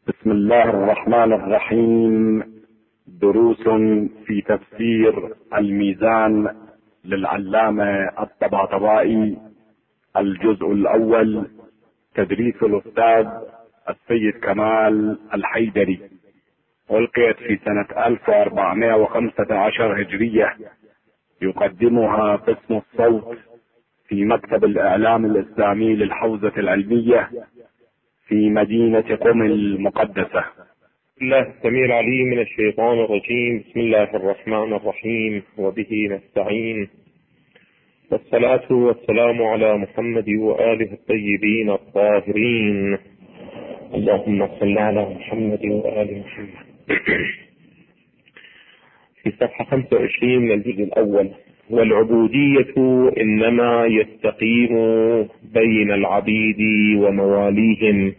بسم الله الرحمن الرحيم. دروس في تفسير الميزان للعلامة الطباطبائي، الجزء الأول، تدريس الأستاذ السيد كمال الحيدري. ألقيت في سنة 1415 هجرية. يقدمها قسم الصوت في مكتب الإعلام الإسلامي للحوزة العلمية في مدينة قم المقدسة. بسم الله السميع العليم من الشيطان الرجيم. بسم الله الرحمن الرحيم، وبه نستعين، والصلاة والسلام على محمد وآله الطيبين الطاهرين. اللهم صل على محمد وآل محمد. في صفحة 25 من الجزء الأول: والعبودية إنما يستقيم بين العبيد ومواليهم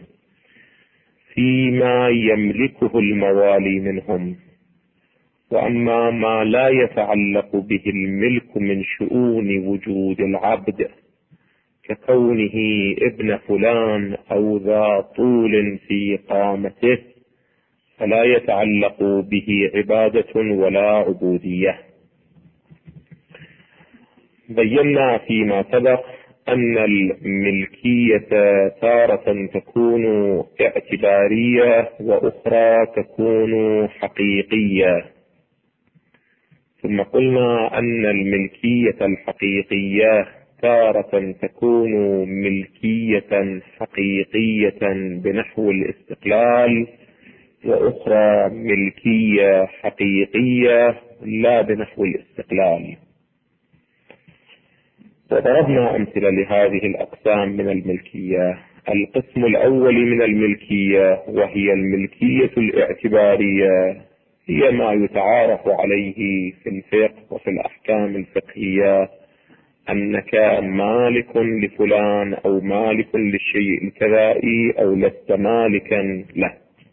فيما يملكه الموالي منهم، وأما ما لا يتعلق به الملك من شؤون وجود العبد ككونه ابن فلان أو ذا طول في قامته فلا يتعلق به عبادة ولا عبودية. بينا فيما سبق أن الملكية تارة تكون اعتبارية وأخرى تكون حقيقية، ثم قلنا أن الملكية الحقيقية تارة تكون ملكية حقيقية بنحو الاستقلال، وأخرى ملكية حقيقية لا بنحو الاستقلال. وضربنا أمثلة لهذه الأقسام من الملكية. القسم الأول من الملكية وهي الملكية الاعتبارية، هي ما يتعارف عليه في الفقه وفي الأحكام الفقهية، أنك مالك لفلان أو مالك للشيء الكذائي أو لست مالكا له.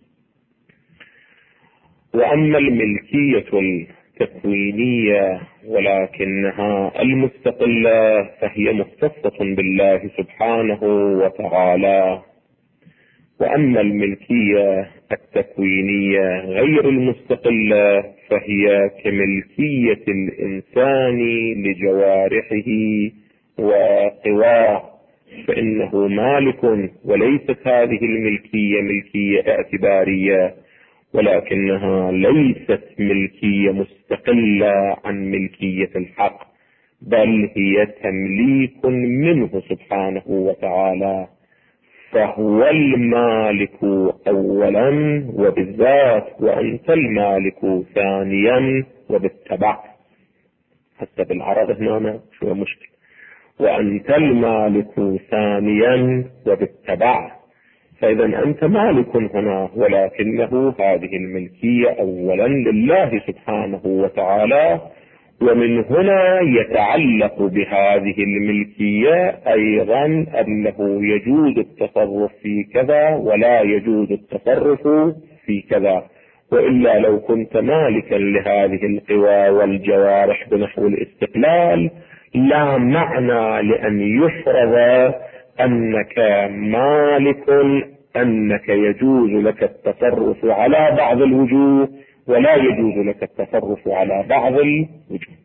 وأما الملكية التكوينية ولكنها المستقلة فهي مختصة بالله سبحانه وتعالى. وأما الملكية التكوينية غير المستقلة فهي كملكية الإنسان لجوارحه وقواه، فإنه مالك، وليست هذه الملكية ملكية اعتبارية، ولكنها ليست ملكية مستقلة عن ملكية الحق، بل هي تمليك منه سبحانه وتعالى، فهو المالك أولا وبالذات، وأنت المالك ثانيا وبالتبع. حتى بالعرب هنا شو مشكلة، وأنت المالك ثانيا وبالتبع، فإذا أنت مالك هنا، ولكنه هذه الملكية أولا لله سبحانه وتعالى. ومن هنا يتعلق بهذه الملكية أيضا أنه يجوز التصرف في كذا ولا يجوز التصرف في كذا، وإلا لو كنت مالكا لهذه القوى والجوارح بنحو الاستقلال لا معنى لأن يفرض أنك مالك، أنك يجوز لك التصرف على بعض الوجوه ولا يجوز لك التصرف على بعض الوجوه.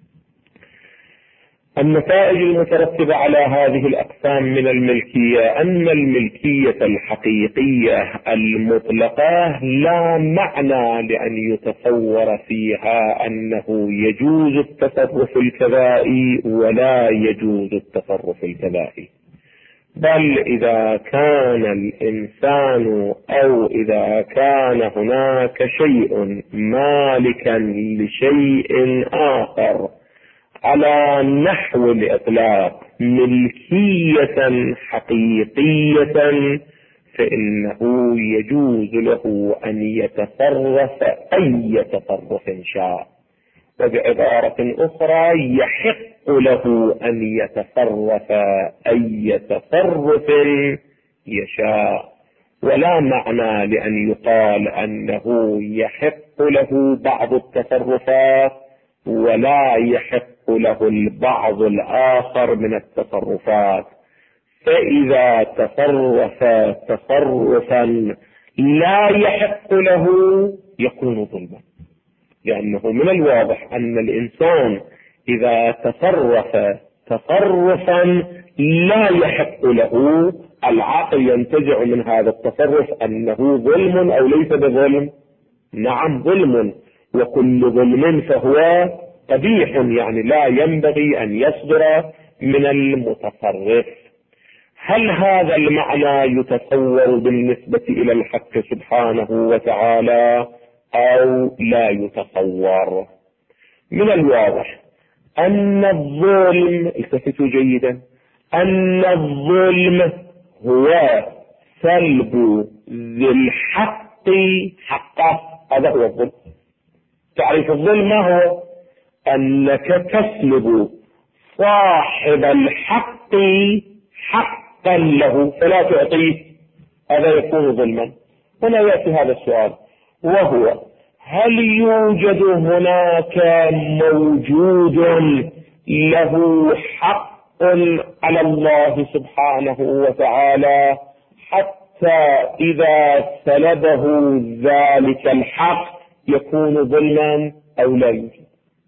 النتائج المترتبة على هذه الأقسام من الملكية أن الملكية الحقيقية المطلقة لا معنى لأن يتصور فيها أنه يجوز التصرف الكذائي ولا يجوز التصرف الكذائي، بل إذا كان الإنسان أو إذا كان هناك شيء مالكا لشيء آخر على نحو الإطلاق ملكية حقيقية فإنه يجوز له أن يتصرف أي تصرف شاء، وبعبارة أخرى يحق له أن يتصرف أي تصرف يشاء، ولا معنى لأن يقال أنه يحق له بعض التصرفات ولا يحق له البعض الآخر من التصرفات. فإذا تصرف تصرفا لا يحق له يكون ظلما، لأنه من الواضح أن الإنسان إذا تصرف تصرفا لا يحق له، العقل ينتزع من هذا التصرف أنه ظلم أو ليس بظلم. نعم ظلم، وكل ظلم فهو قبيح، يعني لا ينبغي أن يصدر من المتصرف. هل هذا المعنى يتصور بالنسبة إلى الحق سبحانه وتعالى أو لا يتصور؟ من الواضح أن الظلم، التفتوا جيدا، أن الظلم هو سلب ذي الحق حقه، هذا هو الظلم. تعريف الظلم ما هو؟ أنك تسلب صاحب الحق حقا له فلا تعطيه، هذا يكون ظلما. هنا يأتي هذا السؤال، وهو هل يوجد هناك موجود له حق على الله سبحانه وتعالى حتى إذا سلبه ذلك الحق يكون ظلما أو لا يوجد؟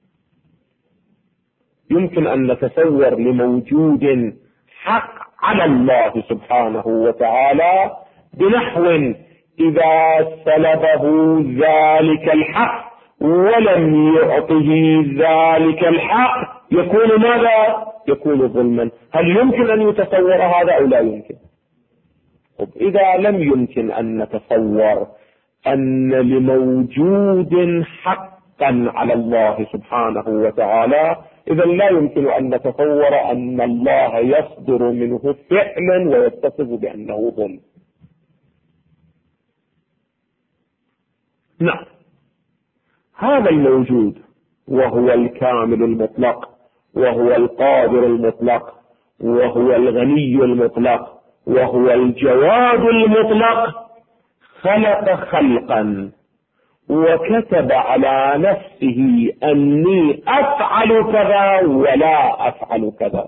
يمكن أن نتصور لموجود حق على الله سبحانه وتعالى بنحو إذا سلبه ذلك الحق ولم يعطه ذلك الحق يكون ماذا؟ يكون ظلما. هل يمكن أن يتصور هذا أو لا يمكن؟ إذا لم يمكن أن نتصور أن لموجود حقا على الله سبحانه وتعالى، إذا لا يمكن أن نتصور أن الله يصدر منه فعلا ويتصف بأنه ظلم. نعم، هذا الموجود وهو الكامل المطلق، وهو القادر المطلق، وهو الغني المطلق، وهو الجواد المطلق، خلق خلقا وكتب على نفسه أني أفعل كذا ولا أفعل كذا.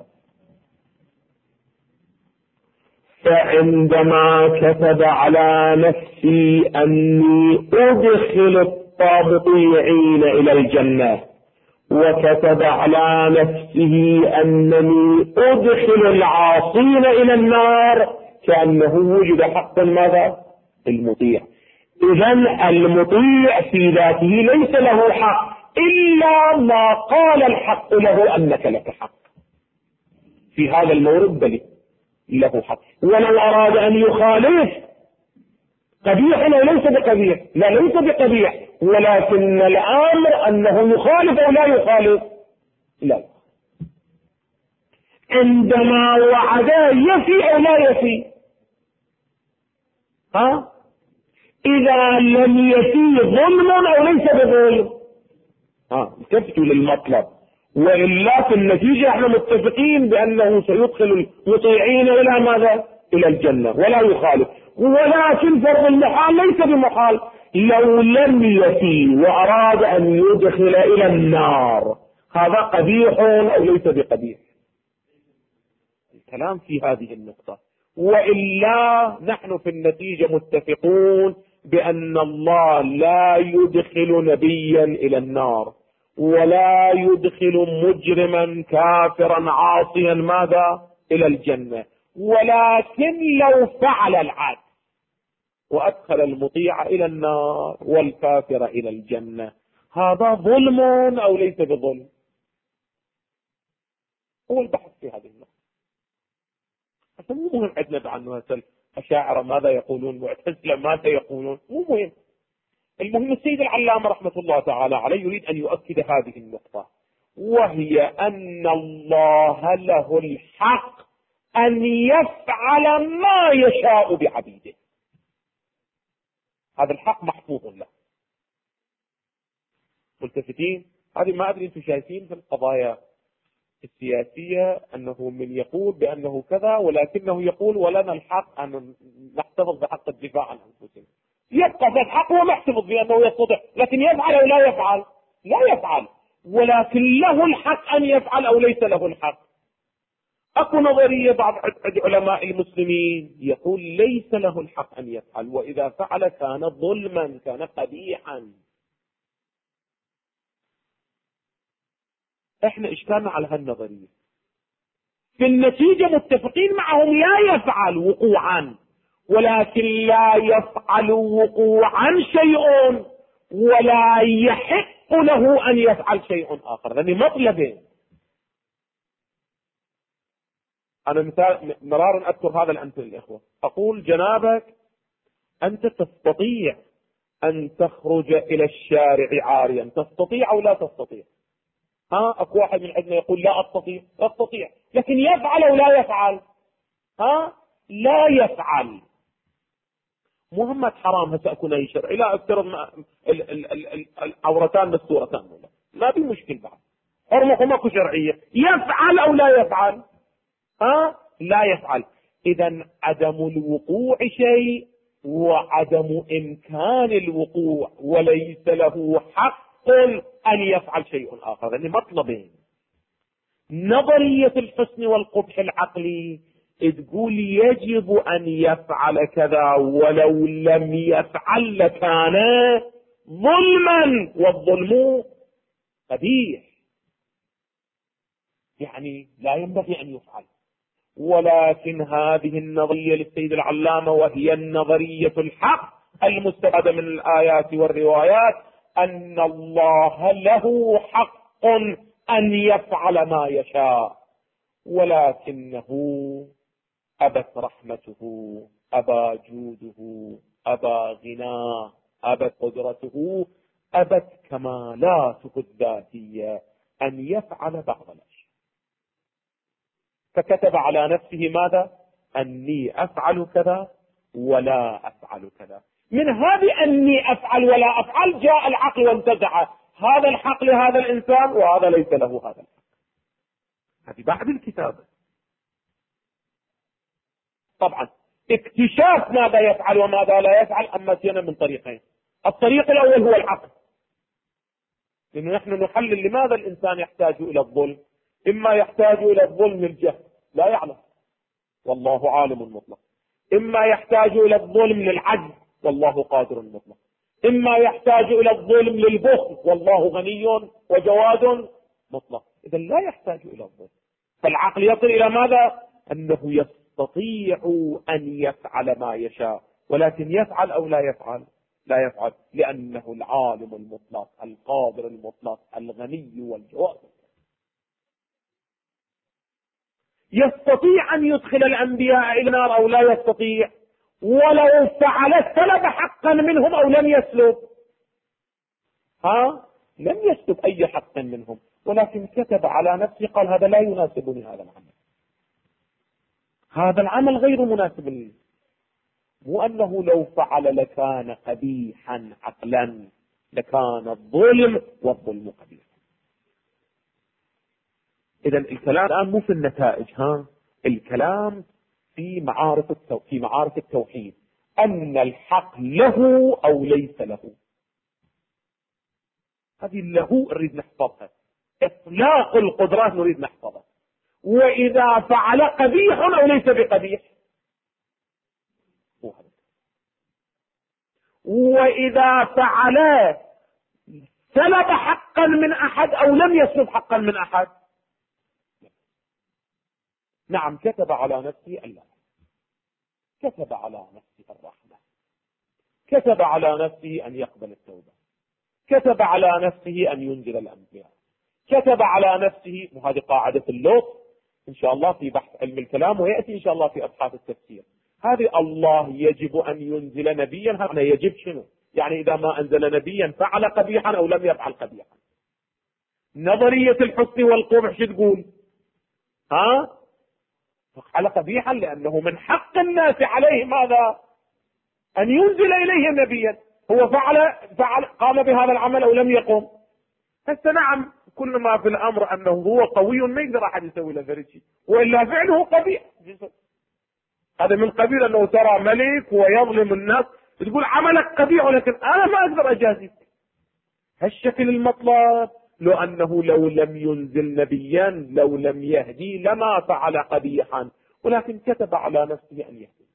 فعندما كتب على نفسي أني أدخل الطابطيعين إلى الجنة، وكتب على نفسه أنني أدخل العاصين إلى النار، كأنه وجد حق ماذا؟ المطيع. إذن المطيع في ذاته ليس له حق إلا ما قال الحق له أنك لك حق. في هذا المورد بل له حق، ولو أراد أن يخالف قبيح أو ليس بقبيح، لا ليس بقبيح، ولكن الأمر أنه يخالف أو لا يخالف، لا. عندما وعد يفي أو لا يفي، إذا لم يفي ظلم أو ليس بظلم، التفتوا للمطلب. وإلا في النتيجة احنا متفقين بأنه سيدخل المطيعين إلى ماذا؟ إلى الجنة ولا يخالف. ولكن فرض المحال ليس بمحال، لو لم يفي وأراد أن يدخل إلى النار، هذا قبيح أو ليس بقبيح؟ الكلام في هذه النقطة. وإلا نحن في النتيجة متفقون بأن الله لا يدخل نبيا إلى النار، ولا يدخل مجرما كافرا عاصيا ماذا؟ إلى الجنة. ولكن لو فعل العكس وأدخل المطيع إلى النار والكافر إلى الجنة، هذا ظلم أو ليس بظلم؟ هو البحث في هذه النقطة. مو مهم عندنا عنه هسه أشاعرة ماذا يقولون، معتزلة ماذا يقولون، مو مهم. المهم السيد العلامة رحمة الله تعالى عليه يريد أن يؤكد هذه النقطة، وهي أن الله له الحق أن يفعل ما يشاء بعبيده. هذا الحق محفوظ له. ملتفتين؟ هذه ما أدري أنتم شايفين في القضايا السياسية أنه من يقول بأنه كذا، ولكنه يقول ولنا الحق أن نحتفظ بحق الدفاع عن أنفسنا. يبقى ذا الحق ومحتفظ بأنه يستطيع، لكن يفعل أو لا يفعل؟ لا يفعل. ولكن له الحق أن يفعل أو ليس له الحق؟ اكو نظرية بعض علماء المسلمين يقول ليس له الحق ان يفعل، واذا فعل كان ظلما، كان قبيحا. احنا اشكالنا على هالنظرية. في النتيجة متفقين معهم لا يفعل وقوعا، ولكن لا يفعل وقوعا شيء ولا يحق له ان يفعل شيء اخر، لأن مطلبين. انا مثال مرارا اذكر هذا الامثله الاخوه، اقول جنابك انت تستطيع ان تخرج الى الشارع عاريا، تستطيع او لا تستطيع؟ اكو واحد من عندنا يقول لا استطيع. استطيع، لكن يفعل او لا يفعل؟ لا يفعل. محمد حرام هسه اكو نهي شرعي، لا افترض العورتان مستورتان، ما في مشكل بعد، حرمه ماكو شرعيه. يفعل او لا يفعل؟ لا يفعل. اذا عدم الوقوع شيء وعدم امكان الوقوع، وليس له حق ان يفعل شيء اخر، يعني مطلبين. نظرية الحسن والقبح العقلي تقول يجب ان يفعل كذا، ولو لم يفعل لكان ظلما، والظلم قبيح، يعني لا ينبغي ان يفعل. ولكن هذه النظرية للسيد العلامة، وهي النظرية الحق المستفادة من الآيات والروايات، أن الله له حق أن يفعل ما يشاء، ولكنه أبت رحمته، أبى جوده، أبى غناه، أبت قدرته، أبت كمالاته الذاتية أن يفعل بعض الأشياء. فكتب على نفسه ماذا؟ أني أفعل كذا ولا أفعل كذا. من هذه أني أفعل ولا أفعل جاء العقل وانتزع هذا الحق لهذا الإنسان، وهذا ليس له هذا الحق. هذه بعد الكتابة. طبعا اكتشاف ماذا يفعل وماذا لا يفعل أمتنا من طريقين. الطريق الأول هو العقل، لأنه نحن نحلل لماذا الإنسان يحتاج إلى الظلم. إما يحتاج إلى الظلم للجهل، لا يعلم والله عالم مطلق. إما يحتاج إلى الظلم للعجز، والله قادر مطلق. إما يحتاج إلى الظلم للبخل، والله غني وجواد مطلق. إذا لا يحتاج إلى الظلم. فالعقل يصل إلى ماذا؟ أنه يستطيع أن يفعل ما يشاء، ولكن يفعل أو لا يفعل؟ لا يفعل، لأنه العالم المطلق، القادر المطلق، الغني والجواد. يستطيع أن يدخل الأنبياء إلى النار أو لا يستطيع؟ ولو فعل سلب حقا منهم أو لم يسلب؟ لم يسلب أي حق منهم، ولكن كتب على نفسه قال هذا لا يناسبني، هذا العمل، هذا العمل غير مناسب لي. مو أنه لو فعل لكان قبيحا عقلا، لكان الظلم، والظلم قبيح. إذا الكلام الآن مو في النتائج، الكلام في معارف التوحيد، أن الحق له أو ليس له. هذه له نريد نحفظها، إطلاق القدرات نريد نحفظها. وإذا فعل قبيح أو ليس بقبيح، وإذا فعل سلب حقا من أحد أو لم يسلب حقا من أحد. نعم، كتب على نفسه الله، كتب على نفسه الرحمة، كتب على نفسه أن يقبل التوبة، كتب على نفسه أن ينزل الأنبياء، كتب على نفسه، وهذه قاعدة اللطف إن شاء الله في بحث علم الكلام، ويأتي إن شاء الله في أبحاث التفسير. هذه الله يجب أن ينزل نبيا، هذا يجب شنو؟ يعني إذا ما أنزل نبيا فعل قبيحا أو لم يفعل قبيحا. نظرية الحسن والقبح شو تقول؟ فعل قبيحا لأنه من حق الناس عليه ماذا؟ أن ينزل إليه نبيا. هو فعل قام بهذا العمل أو لم يقم؟ هسه نعم، كل ما في الأمر أنه هو قوي ما يقدر أحد يسوي له ذلك، وإلا فعله قبيح. هذا من قبيل أنه ترى ملك ويظلم الناس تقول عملك قبيح، ولكن أنا ما أقدر أجازيك. هالشكل المطلب لو أنه لو لم ينزل نبيا لو لم يهدي لما فعل قبيحا، ولكن كتب على نفسه أن يهدي.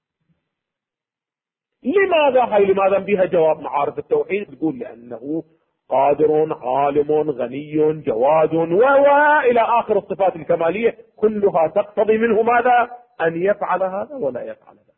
لماذا؟ هاي لماذا بها جواب معارف التوحيد، تقول لأنه قادر عالم غني جواد وإلى آخر الصفات الكمالية كلها تقتضي منه ماذا؟ أن يفعل هذا ولا يفعل ذلك.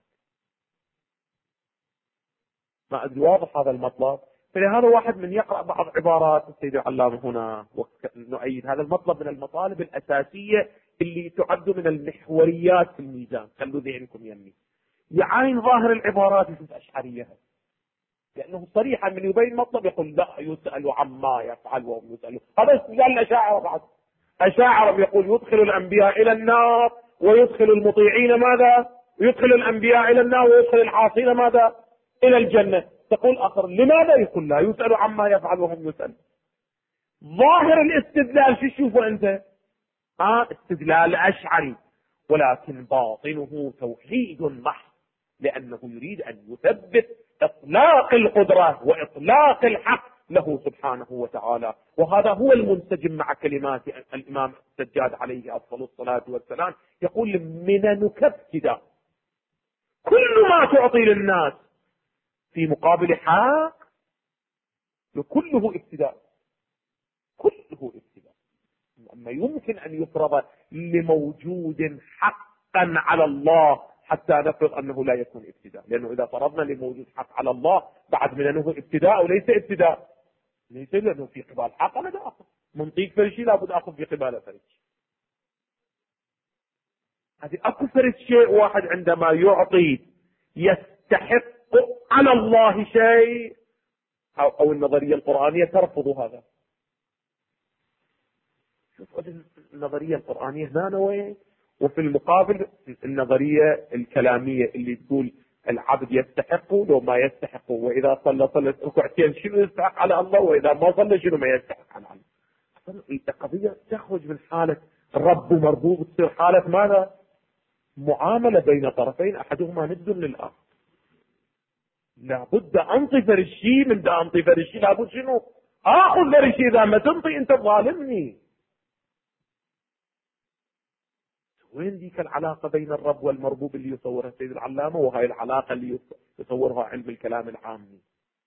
ما أدري واضح هذا المطلب؟ فلهذا واحد من يقرأ بعض عبارات السيد العلامة هنا ونؤيد هذا المطلب من المطالب الأساسية اللي تعد من المحوريات في الميزان. خلوا ذهنكم يمي يعاين ظاهر العبارات يشوف أشعرية، لأنه صريحا من يبين مطلب يقول لا يسأل عما يفعل وهم يسألون. هذا استدلال الأشاعرة بعد. أشاعرة يقول يدخل الأنبياء إلى النار ويدخل المطيعين ماذا؟ يدخل الأنبياء إلى النار ويدخل العاصين ماذا؟ إلى الجنة. تقول آخر لماذا يقول لا يسأل عما يفعل وهم يسألون؟ ظاهر الاستدلال شو تشوفه أنت؟ استدلال أشعري، ولكن باطنه توحيد محض، لأنه يريد أن يثبت إطلاق القدرة وإطلاق الحق له سبحانه وتعالى. وهذا هو المنسجم مع كلمات الإمام السجاد عليه أفضل الصلاة والسلام، يقول مننك ابتداء، كل ما تعطي للناس في مقابل حق كله ابتداء، كله ابتداء. أما يمكن أن يفرض لموجود حقا على الله حتى نفرض أنه لا يكون ابتداء، لأنه إذا فرضنا لموجود حق على الله بعد من أنه ابتداء وليس ابتداء، ليس لأنه في قبال حق أنا دا أخذ منطيق فرشي لابد أخذ في قبال فرشي. هذه أكو فرش شيء واحد عندما يعطي يستحق على الله شيء، أو النظرية القرآنية ترفض هذا. شوف النظرية القرآنية هنا نوين، وفي المقابل النظرية الكلامية اللي تقول العبد يستحق لو ما يستحق، وإذا صلى ركعتين شنو يستحق على الله، وإذا ما صلى شنو ما يستحق على الله. القضية تخرج من حالة رب مربوب تصير حالة ماذا؟ معاملة بين طرفين أحدهما ند للآخر. لابد أنطي فرشي من دا أنطي فرشي، لابد شنو آخذ فرشي، إذا ما تنطي أنت ظالمني. وين ذيك العلاقة بين الرب والمربوب اللي يصورها السيد العلامة، وهاي العلاقة اللي يصورها علم الكلام العامي.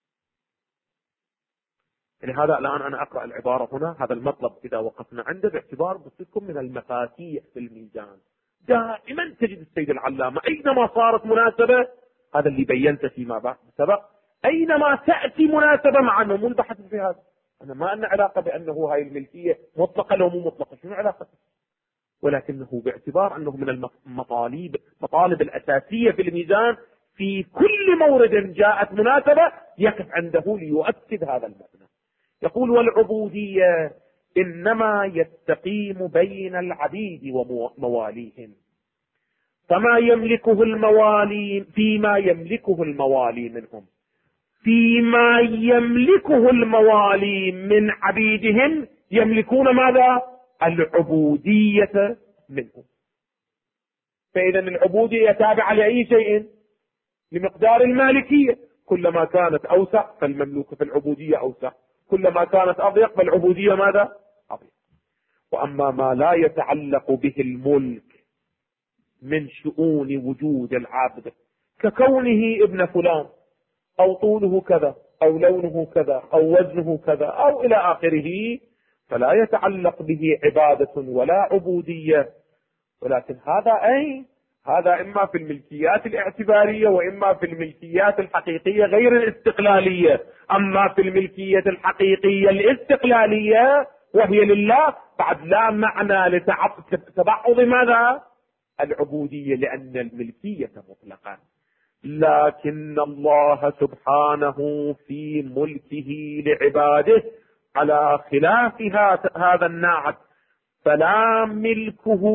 لهذا الآن أنا أقرأ العبارة هنا، هذا المطلب إذا وقفنا عنده باعتبار بصيركم من المفاتيح في الميزان. دائما تجد السيد العلامة أينما صارت مناسبة، هذا اللي بينته فيما سبق، أينما تأتي مناسبة مع أنه مو البحث في هذا. أنا ما أن علاقة بأنه هاي الملكية مطلقة لو مو مطلقة، شنو علاقة؟ ولكنه باعتبار أنه من المطالب الأساسية في الميزان، في كل مورد جاءت مناسبة يقف عنده ليؤكد هذا المبنى. يقول والعبودية إنما يستقيم بين العبيد ومواليهم، فما يملكه الموالي فيما يملكه الموالي منهم، فيما يملكه الموالي من عبيدهم يملكون ماذا؟ العبودية منهم. فإذا العبودية تابعة لأي شيء؟ لمقدار المالكية. كلما كانت أوسع فالمملوك في العبودية أوسع، كلما كانت أضيق فالعبودية ماذا؟ أضيق. وأما ما لا يتعلق به الملك من شؤون وجود العبد ككونه ابن فلان، أو طوله كذا، أو لونه كذا، أو وزنه كذا، أو إلى آخره، فلا يتعلق به عبادة ولا عبودية. ولكن هذا إما في الملكيات الاعتبارية وإما في الملكيات الحقيقية غير الاستقلالية. أما في الملكية الحقيقية الاستقلالية وهي لله بعد لا معنى لتبعض ماذا؟ العبودية، لأن الملكية مطلقة. لكن الله سبحانه في ملكه لعباده على خلاف هذا النعت، فلا ملكه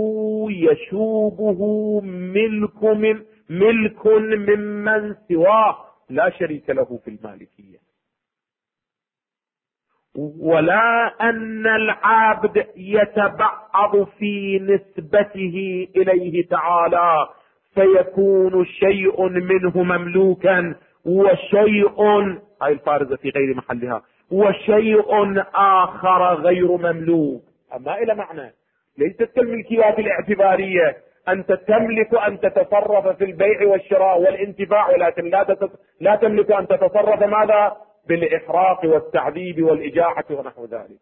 يشوبه ملك ممن سواه، لا شريك له في المالكية. ولا أن العبد يتبعض في نسبته إليه تعالى فيكون شيء منه مملوكا وشيء، هاي الفارزة في غير محلها، وشيء آخر غير مملوك. أما إلى معنى ليست كالملكيات الاعتبارية، أنت تملك أن تتصرف في البيع والشراء والانتفاع، ولكن لا تملك أن تتصرف ماذا؟ بالإحراق والتعذيب والإجاعة ونحو ذلك.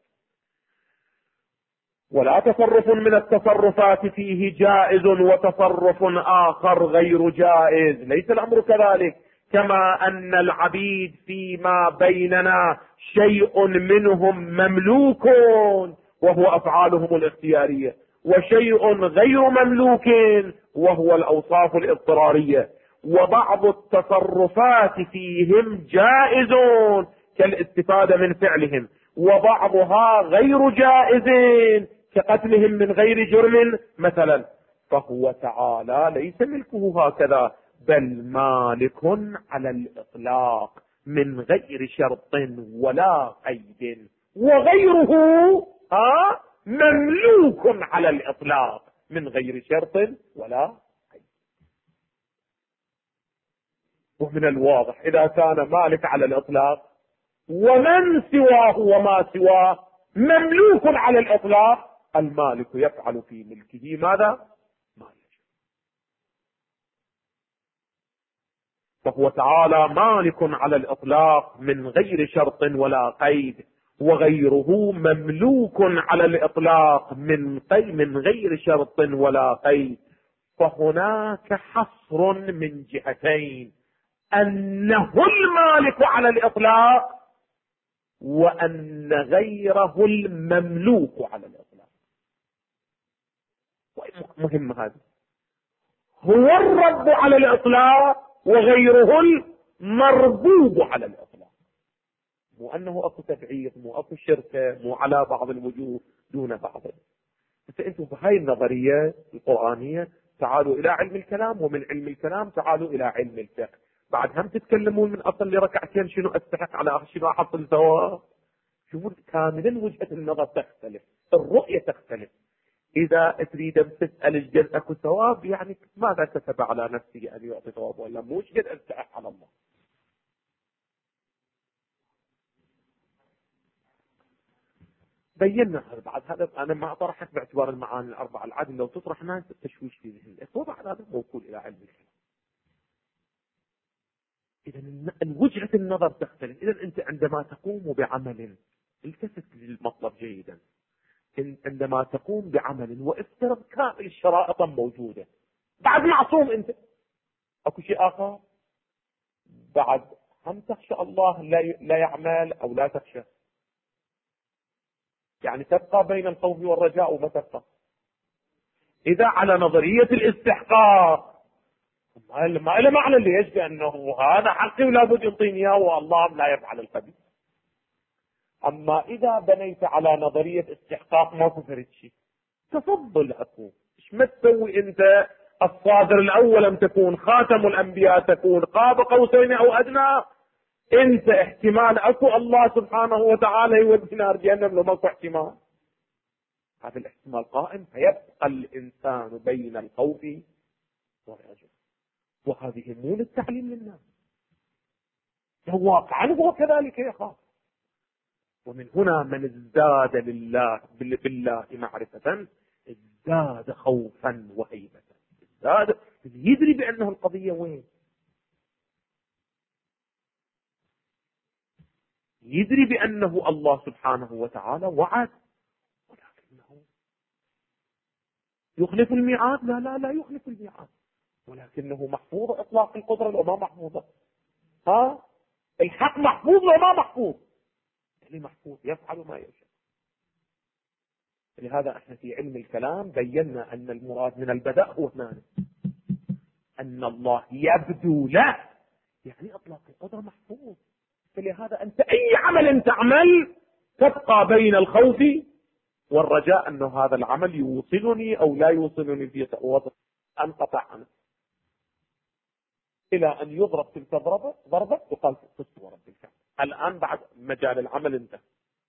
ولا تصرف من التصرفات فيه جائز وتصرف آخر غير جائز، ليس الأمر كذلك. كما أن العبيد فيما بيننا شيء منهم مملوك وهو أفعالهم الاختيارية، وشيء غير مملوك وهو الأوصاف الاضطرارية، وبعض التصرفات فيهم جائز كالاستفادة من فعلهم، وبعضها غير جائز كقتلهم من غير جرم مثلا. فهو تعالى ليس ملكه هكذا، بل مالك على الإطلاق من غير شرط ولا قيد، وغيره مملوك على الإطلاق من غير شرط ولا قيد. ومن الواضح إذا كان مالك على الإطلاق ومن سواه وما سواه مملوك على الإطلاق، المالك يفعل في ملكه ماذا؟ ما يشاء. فهو تعالى مالك على الإطلاق من غير شرط ولا قيد، وغيره مملوك على الإطلاق من غير شرط ولا قيد. فهناك حصر من جهتين، أنه المالك على الإطلاق وأن غيره المملوك على الإطلاق. مهم هذا، هو الرب على الإطلاق وغيره المربوب على الإطلاق. مو أنه أكو تبعيض، مو أكو شركة، مو على بعض الوجوه دون بعض. فأنتم بهاي النظرية القرآنية تعالوا إلى علم الكلام، ومن علم الكلام تعالوا إلى علم الفقه. بعد هم تتكلمون من أصل لركعتين شنو أستحق على شنو أحصل ثواب. شوفوا كاملا وجهة النظر تختلف، الرؤية تختلف. إذا تريد تسأل الجد أكو ثواب، يعني ماذا كتب على نفسه أن يعطي ثواب، ولا موش قد أستحق على الله. بينا هذا. بعد هذا أنا ما طرحت باعتبار المعاني الأربعة، العادل لو تطرح ناس التشويش في ذهن الإخوة، بعد هذا موكول إلى علم الكلام. إذا وجهة النظر تختلف. إذا أنت عندما تقوم بعمل، التفت للمطلب جيدا، عندما تقوم بعمل وافترض كامل الشرائط موجودة، بعد معصوم أنت، أكو شيء آخر بعد، هم تخشى الله لا يعمل أو لا تخشى، يعني تبقى بين الخوف والرجاء وما تبقى. إذا على نظرية الاستحقاق ما له معنى ليش، بأنه هذا حقي ولا بد يعطيني إياه والله لا يفعل الخبيث. أما إذا بنيت على نظرية استحقاق ما كفرت شيء، تفضل أكون إيش ما تسوي أنت، الصادر الأول أن تكون، خاتم الأنبياء تكون، قاب قوسين أو أدنى، أنت احتمال أكو الله سبحانه وتعالى يودي نار جهنم لو ماكو احتمال. هذا الاحتمال قائم، فيبقى الإنسان بين الخوف والرجاء. وهذه مو للتعليم للناس، واقعا هو كذلك يخاف. ومن هنا من ازداد بالله معرفة ازداد خوفا وهيبة، ازداد يدري بأنه القضية وين، يدري بأنه الله سبحانه وتعالى وعد، ولكنه يخلف الميعاد. لا يخلف الميعاد، ولكنه محفوظ. إطلاق القدرة لو ما محفوظة، الحق محفوظ لو ما محفوظ، يعني محفوظ يفعل ما يشاء. لهذا احنا في علم الكلام بينا أن المراد من البدء هو هنا، أن الله يبدو له، يعني إطلاق القدرة محفوظ. فلهذا أنت أي عمل تعمل تبقى بين الخوف والرجاء أنه هذا العمل يوصلني أو لا يوصلني في وضع أنقطع عنه، إلى أن يضرب تلك ضربة وقال فزت ورب الكعبة. الآن بعد مجال العمل انتهى.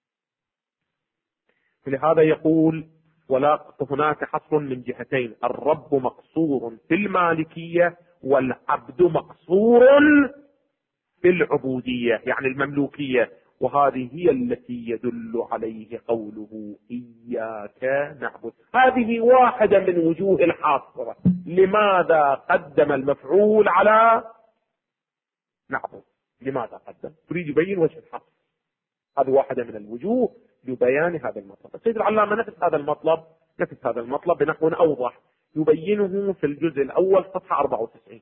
فلهذا يقول ولا هناك حصر من جهتين، الرب مقصور في المالكية والعبد مقصور في العبودية يعني المملوكية، وهذه هي التي يدل عليه قوله إياك نعبد. هذه واحدة من وجوه الحاصرة. لماذا قدم المفعول على نعبد؟ لماذا قدم؟ يريد يبين وجه الحصر. هذه واحدة من الوجوه لبيان هذا المطلب. السيد العلامة نفس هذا المطلب بنحو أوضح يبينه في الجزء الأول صفحة 94.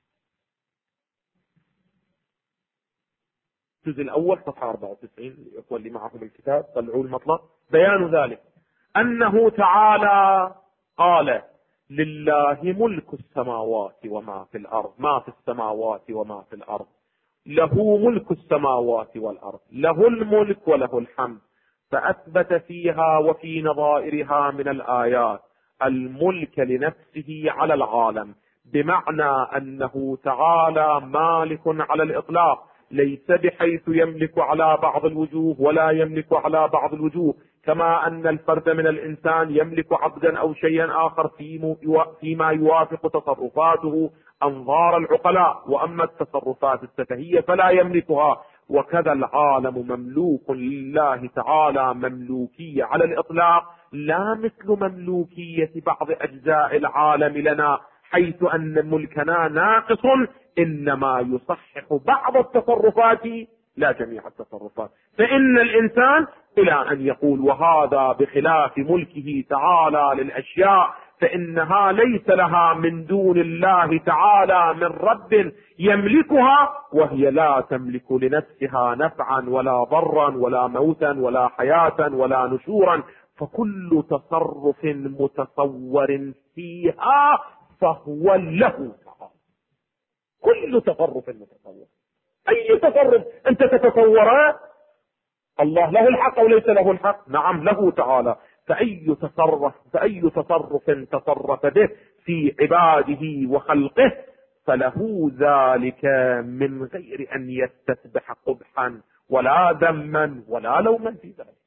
الجزء الأول صفحة 94 الإخوة اللي معهم الكتاب طلعوا المطلب. بيان ذلك أنه تعالى قال لله ملك السماوات وما في الأرض، ما في السماوات وما في الأرض، له ملك السماوات والأرض، له الملك وله الحمد. فأثبت فيها وفي نظائرها من الآيات الملك لنفسه على العالم، بمعنى أنه تعالى مالك على الإطلاق، ليس بحيث يملك على بعض الوجوه ولا يملك على بعض الوجوه، كما أن الفرد من الإنسان يملك عبدا أو شيئا آخر فيما يوافق تصرفاته أنظار العقلاء، وأما التصرفات السفهية فلا يملكها. وكذا العالم مملوك لله تعالى مملوكية على الإطلاق، لا مثل مملوكية بعض أجزاء العالم لنا، حيث أن ملكنا ناقص، إنما يصحح بعض التصرفات لا جميع التصرفات. فإن الإنسان إلى أن يقول وهذا بخلاف ملكه تعالى للأشياء، فإنها ليس لها من دون الله تعالى من رب يملكها، وهي لا تملك لنفسها نفعا ولا ضرا ولا موتا ولا حياة ولا نشورا. فكل تصرف متصور فيها فهو له تعالى. كل تصرف متصور، أي تصرف أنت تتصوره الله له الحق أو ليس له الحق؟ نعم له تعالى. فأي تصرف تصرف به في عباده وخلقه فله ذلك من غير أن يستسبح قبحا ولا ذما ولا لوما في ذلك.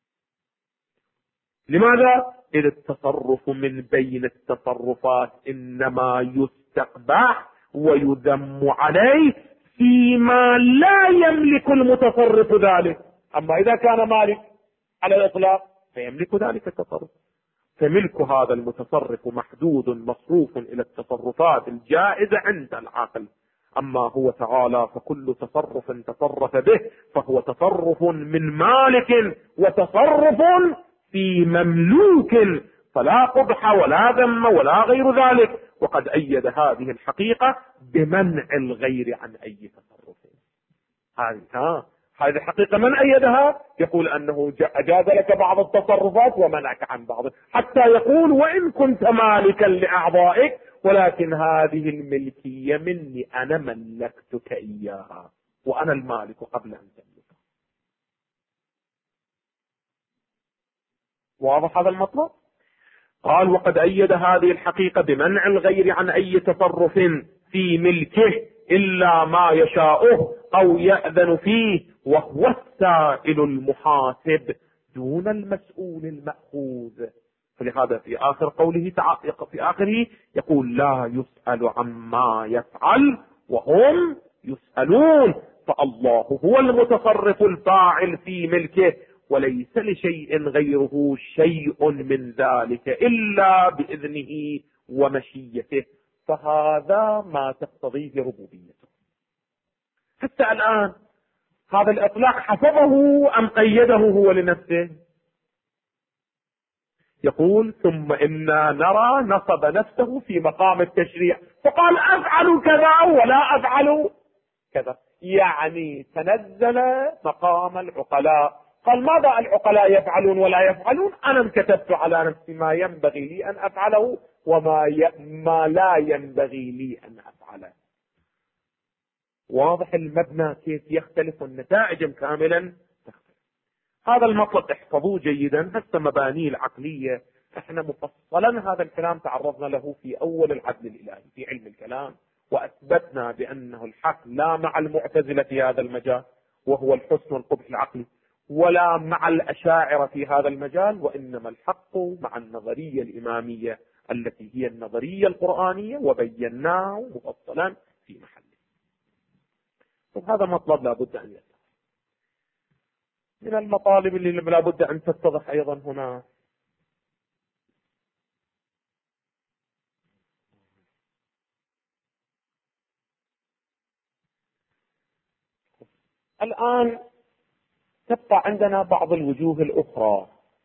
لماذا؟ إذ التصرف من بين التصرفات إنما يستقبح ويذم عليه فيما لا يملك المتصرف ذلك. أما إذا كان مالك على الإطلاق فيملك ذلك التصرف. فملك هذا المتصرف محدود مصروف إلى التصرفات الجائزة عند العاقل. أما هو تعالى فكل تصرف تصرف به فهو تصرف من مالك وتصرف في مملوك، فلا قبح ولا ذم ولا غير ذلك. وقد أيد هذه الحقيقة بمنع الغير عن أي تصرف. هذه الحقيقة من أيدها؟ يقول أنه أجاز لك بعض التصرفات ومنعك عن بعض، حتى يقول وإن كنت مالكا لأعضائك ولكن هذه الملكية مني، أنا ملكتك إياها وأنا المالك قبل أن تملكها. واضح هذا المطلب؟ قال وقد أيد هذه الحقيقة بمنع الغير عن أي تصرف في ملكه إلا ما يشاءه أو يأذن فيه، وهو السائل المحاسب دون المسؤول المأخوذ. فلهذا في آخر قوله في آخره يقول لا يسأل عما يفعل وهم يسألون. فالله هو المتصرف الفاعل في ملكه، وليس لشيء غيره شيء من ذلك إلا بإذنه ومشيته. فهذا ما تقتضيه ربوبيته. حتى الآن هذا الإطلاق حسبه أم قيده هو لنفسه؟ يقول ثم إنا نرى نصب نفسه في مقام التشريع، فقال أفعل كذا ولا أفعل كذا، يعني تنزل مقام العقلاء. قال ماذا العقلاء يفعلون ولا يفعلون؟ أنا كتبت على نفسي ما ينبغي لي أن أفعله وما لا ينبغي لي أن أفعله. واضح المبنى كيف يختلف والنتائج كاملا تختلف. هذا المطلب احفظوه جيدا. هسه مبانيه العقلية احنا مفصلا هذا الكلام تعرضنا له في أول العدل الإلهي في علم الكلام، وأثبتنا بأنه الحق لا مع المعتزلة في هذا المجال وهو الحسن والقبح العقلي، ولا مع الأشاعرة في هذا المجال، وإنما الحق مع النظرية الإمامية التي هي النظرية القرآنية، وبيناه مفصلا في محله. هذا مطلب لا بد أن يتعلم. من المطالب اللي لابد أن تتضح أيضا هنا. الآن تبقى عندنا بعض الوجوه الأخرى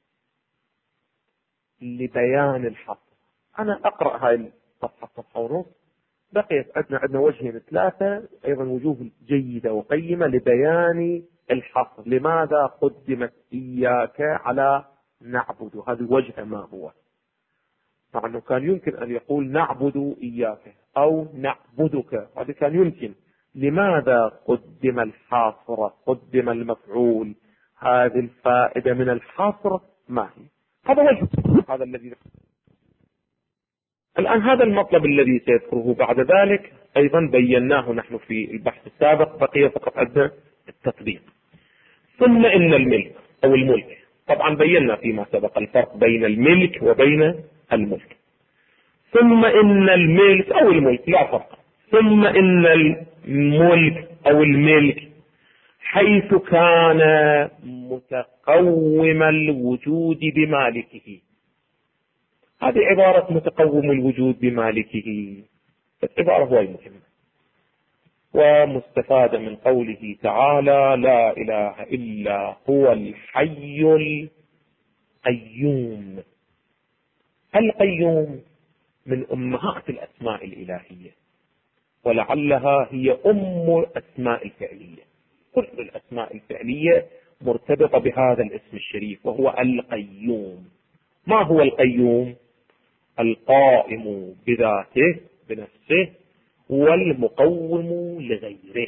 لبيان الحق. أنا أقرأ هاي الصفحة، صفحة ونص، بقيت عندنا وجهين ثلاثة أيضا وجوه جيدة وقيمة لبيان الحق. لماذا قدمت إياك على نعبد؟ هذا وجه ما هو، مع أنه كان يمكن أن يقول نعبد إياك أو نعبدك، هذا كان يمكن. لماذا قدم الحاصر، قدم المفعول؟ هذه الفائدة من الحاصر ما هي؟ هذا وجه، هذا الذي الآن هذا المطلب الذي سيذكره بعد ذلك أيضا بيناه نحن في البحث السابق، بقي فقط عندنا التطبيق. ثم إن الملك أو الملك، طبعا بينا فيما سبق الفرق بين الملك وبين الملك. ثم إن الملك أو الملك لا فرق. ثم إن الملك أو الملك حيث كان متقوم الوجود بمالكه. هذه عبارة متقوم الوجود بمالكه عبارة هواي مهمة ومستفادة من قوله تعالى لا إله إلا هو الحي القيوم. القيوم من أمهات الأسماء الإلهية، ولعلها هي أم الأسماء الفعلية. كل الأسماء الفعلية مرتبطة بهذا الاسم الشريف وهو القيوم. ما هو القيوم؟ القائم بذاته بنفسه والمقوم لغيره.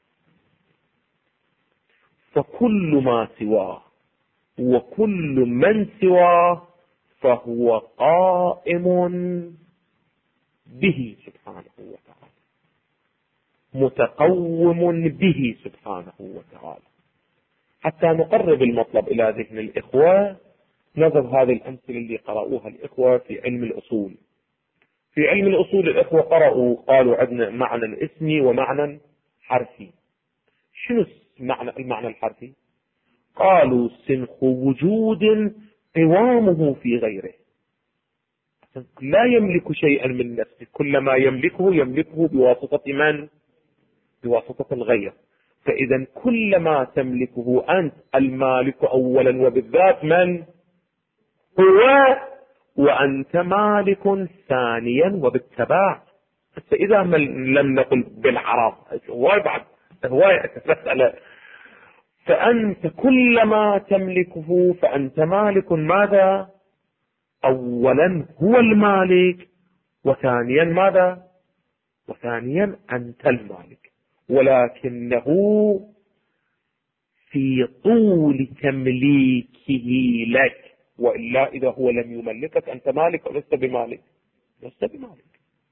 فكل ما سواه وكل من سواه فهو قائم به سبحانه وتعالى، متقوم به سبحانه وتعالى. حتى نقرب المطلب إلى ذهن الإخوة نضرب هذه الأمثلة اللي قرأوها الإخوة في علم الأصول. في علم الأصول الإخوة قالوا عندنا معنى الاسمي ومعنى حرفي. شنو المعنى الحرفي؟ قالوا سنخ وجود قوامه في غيره، لا يملك شيئا من نفسه، كل ما يملكه بواسطة من؟ بواسطة الغير. فإذا كل ما تملكه أنت المالك أولا وبالذات من هو، وأنت مالك ثانيا وبالتبع. إذا لم نقل بالعرب هواي بعد هواي مسألة. فأنت كل ما تملكه فأنت مالك ماذا؟ أولا هو المالك، وثانيا ماذا؟ وثانيا أنت المالك، ولكنه في طول تمليكه لك، وإلا إذا هو لم يملكك أنت مالك ولست بمالك، لست بمالك.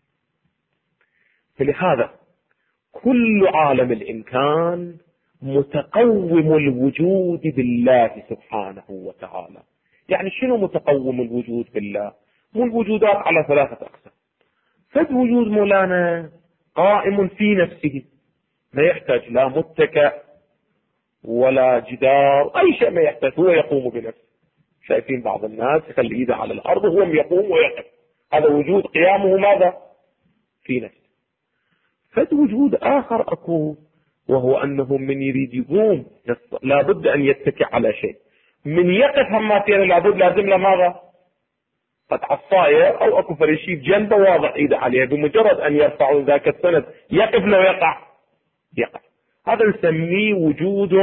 فلهذا كل عالم الإمكان متقوم الوجود بالله سبحانه وتعالى. يعني شنو متقوم الوجود بالله؟ مو الوجودات على ثلاثة أقسام. فد وجود مولانا قائم في نفسه، ما يحتاج لا متكئ ولا جدار، أي شيء ما يحتاج، هو يقوم بنفسه. شايفين بعض الناس يخلي إيده على الأرض وهو يقوم ويقف، هذا وجود قيامه ماذا؟ في نفسه. فد وجود آخر أكو، وهو أنه من يريد يقوم لابد أن يتكئ على شيء، من يقف هماتين لازم له ماذا؟ قد عصاية أو أكو فريشي بجنبه واضع إيده عليها، بمجرد أن يرفع ذاك السند يقف لو يقع يقف. هذا نسميه وجود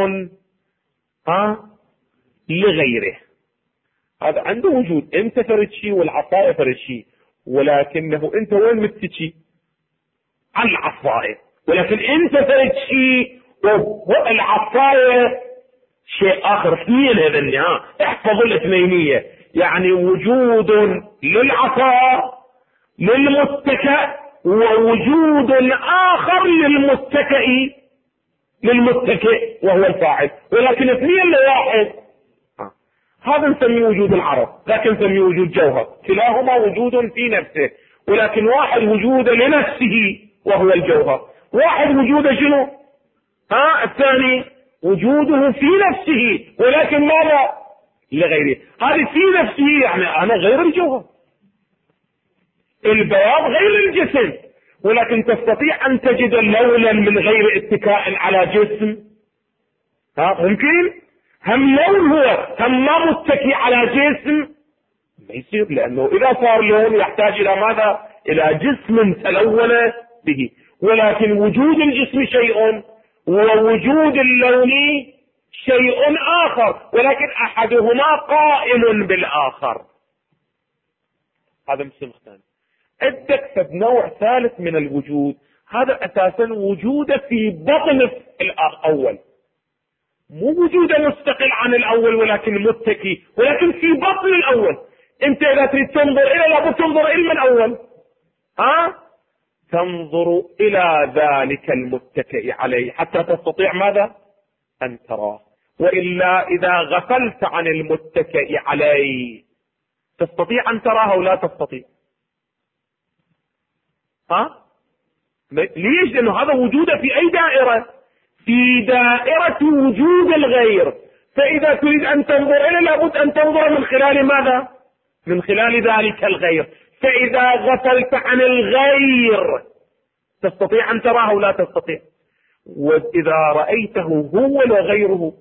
لغيره. هذا عنده وجود، انت فرد شيء والعصاية فرد شيء، ولكنه انت وين متكي؟ على العصاية، ولكن انت فرد شيء والعصاية شيء آخر. اثنين هذني احفظوا الاثنينية، يعني وجود للعصا للمتكئ ووجود آخر للمتكئ وهو الفاعل، ولكن اثنين لواحد. هذا نسميه وجود العرض، لكن نسميه وجود جوهر، كلاهما وجود في نفسه، ولكن واحد وجود لنفسه وهو الجوهر، واحد وجود شنو؟ الثاني وجوده في نفسه، ولكن ماذا؟ لغيره. هذه في نفسه يعني أنا غير الجوهر، البياض غير الجسم، ولكن تستطيع أن تجد لونا من غير اتكاء على جسم؟ ممكن؟ هم لون هو، هم ما متكي على جسم؟ ما يصير، لأنه إذا صار لون يحتاج إلى ماذا؟ إلى جسم تلون به. ولكن وجود الجسم شيء ووجود اللون شيء آخر، ولكن أحدهما قائم بالآخر. هذا مسلم ثاني. عندك نوع ثالث من الوجود، هذا أساسا وجود في بطن الأول، مو وجود مستقل عن الأول ولكن متكي، ولكن في بطن الأول. أنت إذا تريد تنظر إلى لابد تنظر إلى الأول، تنظر إلى ذلك المتكئ عليه حتى تستطيع ماذا؟ أن تراه. وإلا إذا غفلت عن المتكئ عليه تستطيع أن تراه أو لا تستطيع؟ ليش؟ لأنه هذا وجود في أي دائرة؟ في دائرة وجود الغير. فإذا تريد أن تنظر إليه لابد أن تنظر من خلال ماذا؟ من خلال ذلك الغير. فإذا غفلت عن الغير تستطيع أن تراه أو لا تستطيع؟ وإذا رأيته هو وغيره،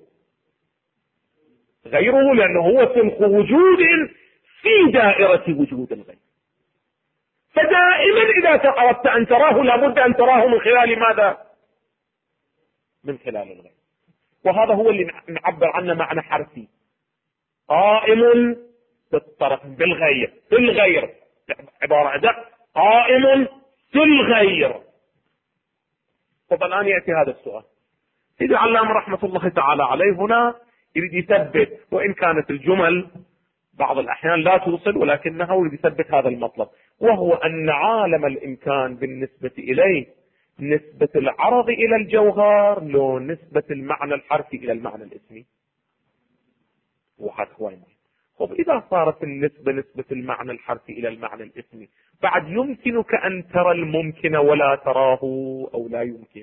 غيره لأنه هو سلك وجود في دائرة وجود الغير. فدائما إذا أردت أن تراه لابد أن تراه من خلال ماذا؟ من خلال الغير. وهذا هو اللي نعبر عنه معنى حرفي، قائم بالطرف بالغير، بالغير عبارة أدق، قائم في الغير. طب الآن يأتي هذا السؤال، سيدي العلامة رحمة الله تعالى عليه هنا يريد يثبت، وإن كانت الجمل بعض الأحيان لا توصل، ولكنه يريد يثبت هذا المطلب، وهو أن عالم الإمكان بالنسبة إليه نسبة العرض إلى الجوهر لو نسبة المعنى الحرفي إلى المعنى الاسمي. وهذا هو المهم. طب إذا صارت النسبة نسبة المعنى الحرفي إلى المعنى الاسمي، بعد يمكنك أن ترى الممكن ولا تراه أو لا يمكن؟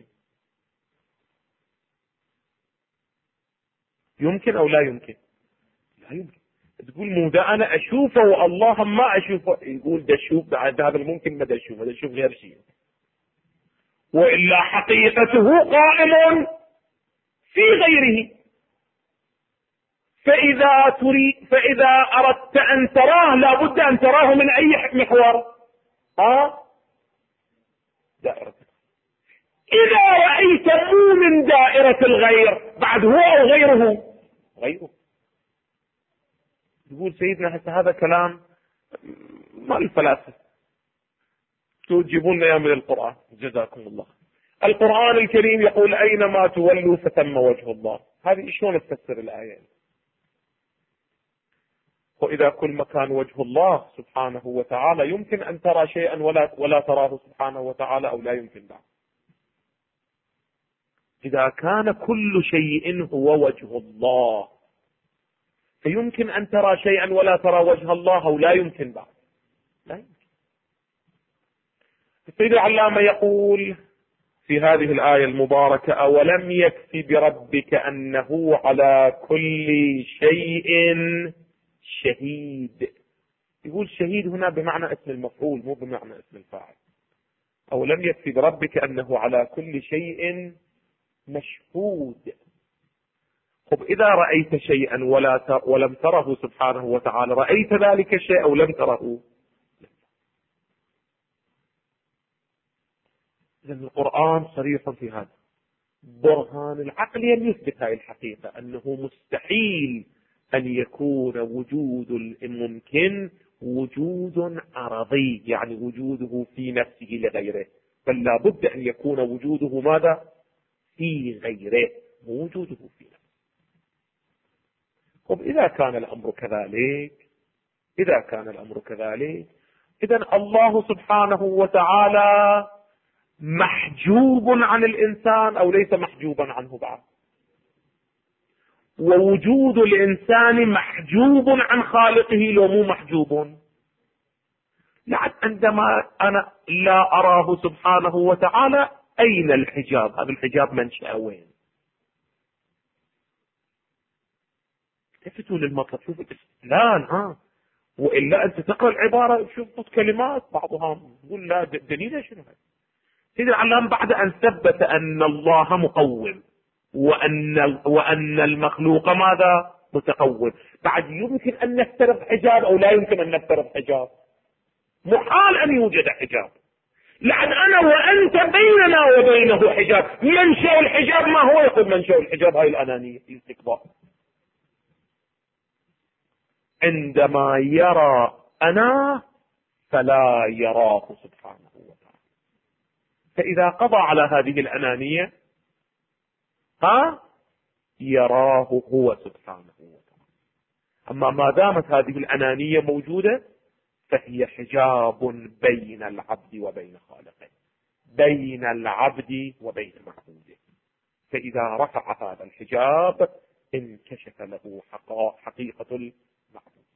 يمكن أو لا يمكن؟ لا يمكن. تقول مو ده أنا أشوفه والله ما أشوفه، يقول ده أشوف بعد هذا الممكن، ما ده أشوف، ده أشوف غير شيء. وإلا حقيقته قائم في غيره. فإذا أردت أن تراه لابد أن تراه من أي محور؟ دائرة. إذا رأيت مو من دائرة الغير، بعد هو أو غيره؟ غيره. يقول سيدنا هذا كلام ما الفلاسفة تجيبون لنا من القرآن، جزاكم الله. القرآن الكريم يقول أينما تولوا فثم وجه الله. هذه شلون تفسر الآية؟ وإذا كل مكان وجه الله سبحانه وتعالى يمكن أن ترى شيئا ولا تراه سبحانه وتعالى أو لا يمكن بعد. إذا كان كل شيء هو وجه الله فيمكن أن ترى شيئا ولا ترى وجه الله أو لا يمكن بعد؟ لا يمكن. السيد العلامة يقول في هذه الآية المباركة: أولم يكفي بربك أنه على كل شيء شهيد. يقول شهيد هنا بمعنى اسم المفعول مو بمعنى اسم الفاعل. أولم يكفي بربك أنه على كل شيء مشهود. طب إذا رأيت شيئا ولم تره سبحانه وتعالى، رأيت ذلك الشيء أو لم تره؟ لأن القرآن صريح في هذا. برهان العقل يثبت هذه الحقيقة، أنه مستحيل أن يكون وجود الممكن وجود عرضي، يعني وجوده في نفسه لغيره، بل لا بد أن يكون وجوده ماذا؟ في غيره، وجوده في نفسه. طب إذا كان الأمر كذلك، إذن الله سبحانه وتعالى محجوب عن الإنسان أو ليس محجوبا عنه بعد؟ ووجود الإنسان محجوب عن خالقه لو مو محجوب؟ لعد عندما أنا لا أراه سبحانه وتعالى، أين الحجاب؟ هذا الحجاب منشأ وين؟ التفتوا للمطلب، شوفوا الاستدلال. وإلا أنت تقرأ العبارة شوف كلمات بعضها تقول لا دليل شنو هذا. سيدنا العلام بعد أن ثبت أن الله مقوم وأن المخلوق ماذا متقوم، بعد يمكن أن نفترض حجاب أو لا يمكن أن نفترض حجاب؟ محال أن يوجد حجاب، لأن أنا وأنت بيننا وبينه حجاب. منشأ الحجاب ما هو؟ يقول منشأ الحجاب هاي الأنانية، الاستكبار. عندما يرى أنا فلا يراه سبحانه وتعالى، فإذا قضى على هذه الأنانية يراه هو سبحانه وتعالى. أما ما دامت هذه الأنانية موجودة فهي حجاب بين العبد وبين خالقه، بين العبد وبين معبوده. فإذا رفع هذا الحجاب انكشف له حقيقة المعبود.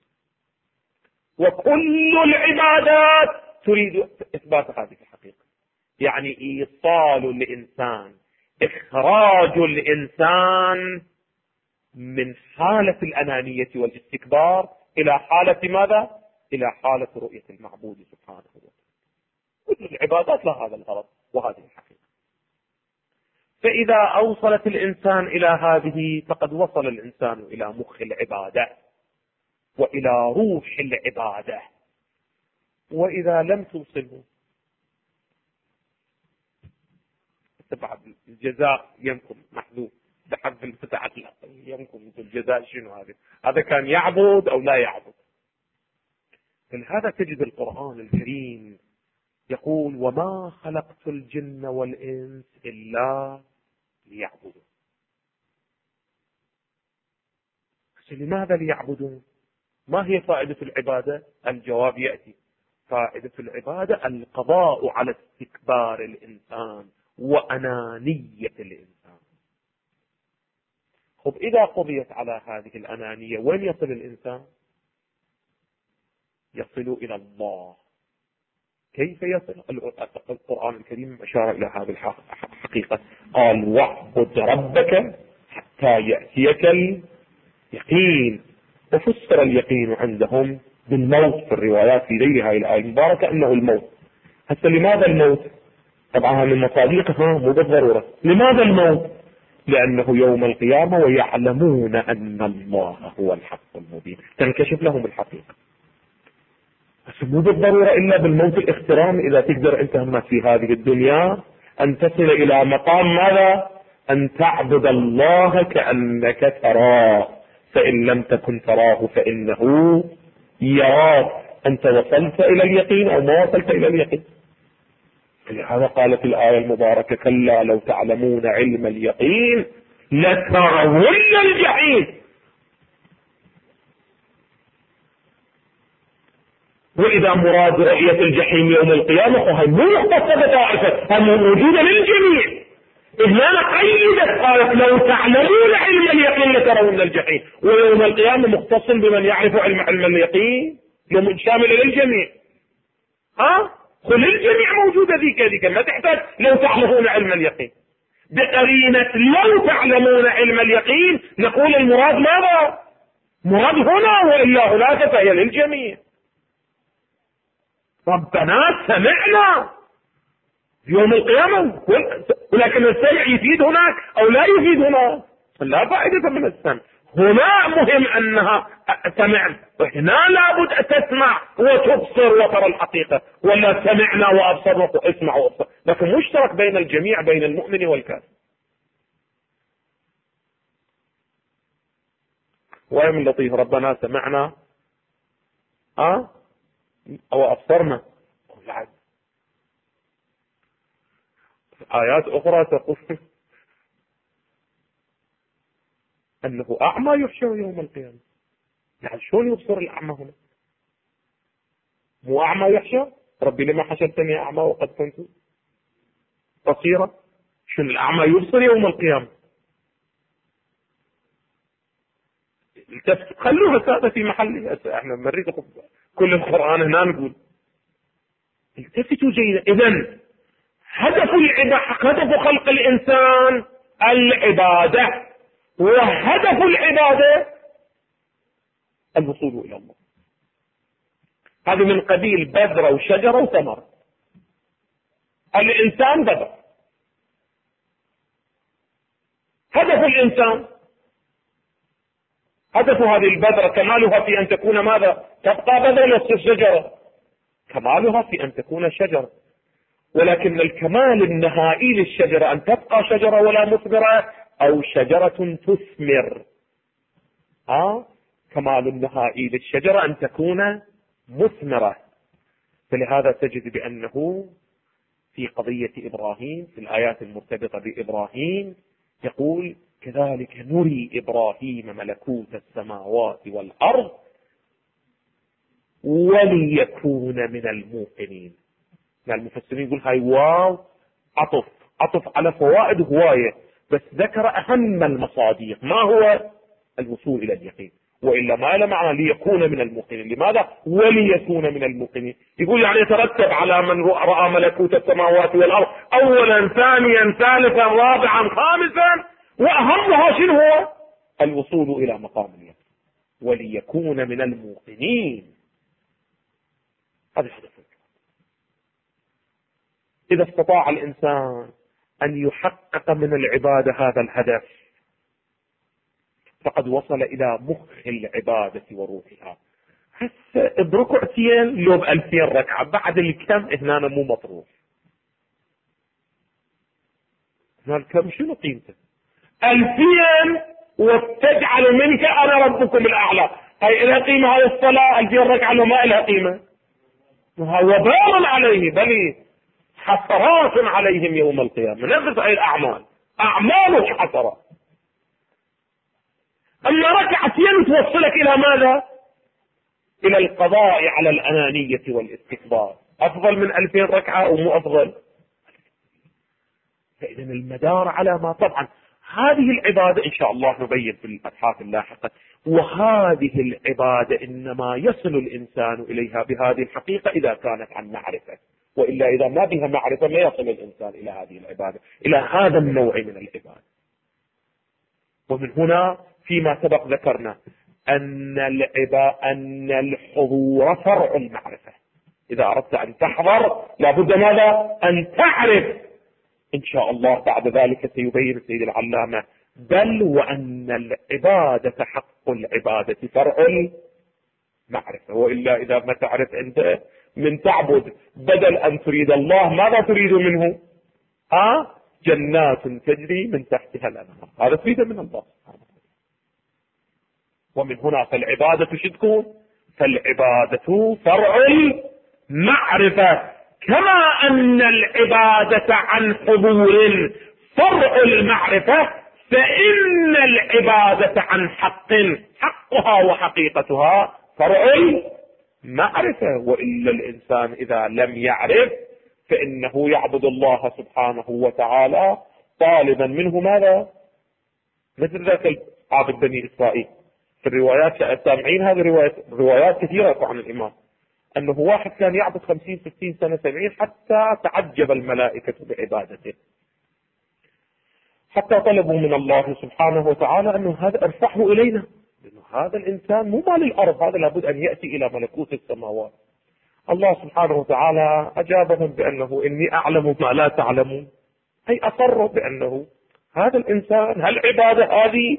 وكل العبادات تريد إثبات هذه الحقيقة، يعني إيصال الإنسان، إخراج الإنسان من حالة الأنانية والاستكبار إلى حالة ماذا؟ إلى حالة رؤية المعبود سبحانه وتعالى. كل العبادات لها هذا الغرض وهذه الحقيقة. فإذا أوصلت الإنسان إلى هذه فقد وصل الإنسان إلى مخ العبادة وإلى روح العبادة. وإذا لم توصله بعد الجزاء يمكن محذوف بحذف الفتحة يمكن الجزاء شنو هذا كان يعبد أو لا يعبد. لهذا تجد القرآن الكريم يقول وما خلقت الجن والإنس إلا ليعبدون. لماذا ليعبدون؟ ما هي فائدة العبادة؟ الجواب يأتي. فائدة العبادة القضاء على استكبار الإنسان وأنانية الإنسان. خب إذا قضيت على هذه الأنانية وين يصل الإنسان؟ يصل إلى الله. كيف يصل؟ القرآن الكريم أشار إلى هذه الحقيقة، قال واعبد ربك حتى يأتيك اليقين. وفسر اليقين عندهم بالموت في الروايات في ذيل هذه الآية المباركة أنه الموت. هسه لماذا الموت؟ طبعا من مصادقها مو بالضرورة. لماذا الموت؟ لأنه يوم القيامة ويعلمون أن الله هو الحق المبين، تنكشف لهم الحقيقة. بس مو بالضرورة إلا بالموت الاخترام. إذا تقدر أنت همك في هذه الدنيا أن تصل إلى مقام ماذا؟ أن تعبد الله كأنك تراه، فإن لم تكن تراه فإنه يراك. أنت وصلت إلى اليقين أو ما وصلت إلى اليقين؟ لهذا قالت الآية المباركة كلا لو تعلمون علم اليقين لترون الجحيم. وإذا مراد رؤية الجحيم يوم القيامة فهي مو مختصة طائفة، هم موجودة للجميع. إذ ما قيدت قالت لو تعلمون علم اليقين لترون الجحيم، ويوم القيامة مختص بمن يعرف علم اليقين، يوم شامل للجميع. كل الجميع موجودة ذيك ما تحتاج لو تعلمون علم اليقين. بقرينة لو تعلمون علم اليقين نقول المراد ماذا؟ مراد هنا، وإلا هناك فهي للجميع. ربنا سمعنا يوم القيامة، ولكن السمع يفيد هناك أو لا يفيد هناك؟ لا فائدة من السمع. هنا مهم أنها سمعنا، وهنا لابد تسمع وتبصر وترى الحقيقة، ولا سمعنا وأبصر واسمع وأبصر، لكن مشترك بين الجميع بين المؤمن والكافر. وين من لطيف ربنا سمعنا أو أبصرنا. آيات أخرى تقول أنه أعمى يحشر يوم القيامة. يعني شلون يبصر الأعمى هنا؟ مو أعمى يحشر؟ ربي لما حشرتني أعمى وقد كنت بصيرا. شنو الأعمى يبصر يوم القيامة؟ خلوها سادة في محلها. احنا نريد كل القرآن هنا نقول التفتوا جيدا. إذن هدف خلق الإنسان العبادة، وهدف العبادة الوصول إلى الله. هذه من قبيل بذرة وشجرة وثمرة. الإنسان بذرة، هدف الإنسان، هدف هذه البذرة كمالها في أن تكون ماذا؟ تبقى بذرة وتصير شجرة. كمالها في أن تكون شجرة، ولكن الكمال النهائي للشجرة أن تبقى شجرة ولا مثمرة، أو شجرة تثمر. كمال النهائي للشجرة أن تكون مثمرة. فلهذا تجد بأنه في قضية إبراهيم في الآيات المرتبطة بإبراهيم يقول: كذلك نري إبراهيم ملكوت السماوات والأرض وليكون من الموقنين. المفسرين يقول هاي واو عطف على فوائد هواية، بس ذكر أهم المصادق. ما هو؟ الوصول إلى اليقين، وإلا ما له معنى ليكون من الموقنين. لماذا وليكون من الموقنين؟ يقول يعني يترتب على من رأى ملكوت السماوات والأرض أولا ثانيا ثالثا رابعا خامسا، وأهمها شنو هو؟ الوصول إلى مقام اليقين وليكون من الموقنين. هذا الهدف. إذا استطاع الإنسان أن يحقق من العبادة هذا الهدف فقد وصل إلى مخ العبادة وروحها. هسه بركعتين لو ب2000 ركعة بعد الكم هنا مو مطروح. هنا الكم شنو قيمته؟ 2000 وتجعل منك أنا ربكم الأعلى. هاي لها قيمة هاي الصلاة 2000 ركعة لو ما لها قيمة؟ وبال عليه، بل حسرات عليهم يوم القيامة. نفس هاي الأعمال، أعمالك حسرات. أما ركعتين توصلك إلى ماذا؟ إلى القضاء على الأنانية والاستكبار. أفضل من 2000 ركعة أو مو أفضل؟ فإذا المدار على ما طبعا هذه العبادة إن شاء الله نبين في الأبحاث اللاحقة. وهذه العبادة إنما يصل الإنسان إليها بهذه الحقيقة إذا كانت عن معرفة، وإلا إذا ما بها معرفة ما يصل الإنسان إلى هذه العبادة، إلى هذا النوع من العبادة. ومن هنا فيما سبق ذكرنا أن الحضور فرع المعرفة. إذا أردت أن تحضر لابد ماذا؟ أن تعرف. إن شاء الله بعد ذلك سيبين السيد العلامة بل وأن العبادة حق العبادة فرع المعرفة، وإلا إذا ما تعرف أنت من تعبد بدل أن تريد الله ماذا تريد منه؟ جنات تجري من تحتها الأنهار، هذا تريد من الله. ومن هنا فالعبادة شدكم، فالعبادة فرع المعرفة، كما أن العبادة عن حضور فرع المعرفة، فإن العبادة عن حقها وحقيقتها فرع المعرفة. وإلا الإنسان إذا لم يعرف فإنه يعبد الله سبحانه وتعالى طالبا منه ماذا؟ مثل ذاك عابد بني إسرائيل في الروايات سامعين هذه روايات كثيرة عن الإمام أنه واحد كان يعبد 50 60 سنة 70 حتى تعجب الملائكة بعبادته، حتى طلبوا من الله سبحانه وتعالى أنه هذا ارفعه إلينا، لأنه هذا الإنسان مو مال الأرض، هذا لابد أن يأتي إلى ملكوت السماوات. الله سبحانه وتعالى أجابهم بأنه إني أعلم ما لا تعلمون، أي أصروا بأنه هذا الإنسان هالعبادة هذه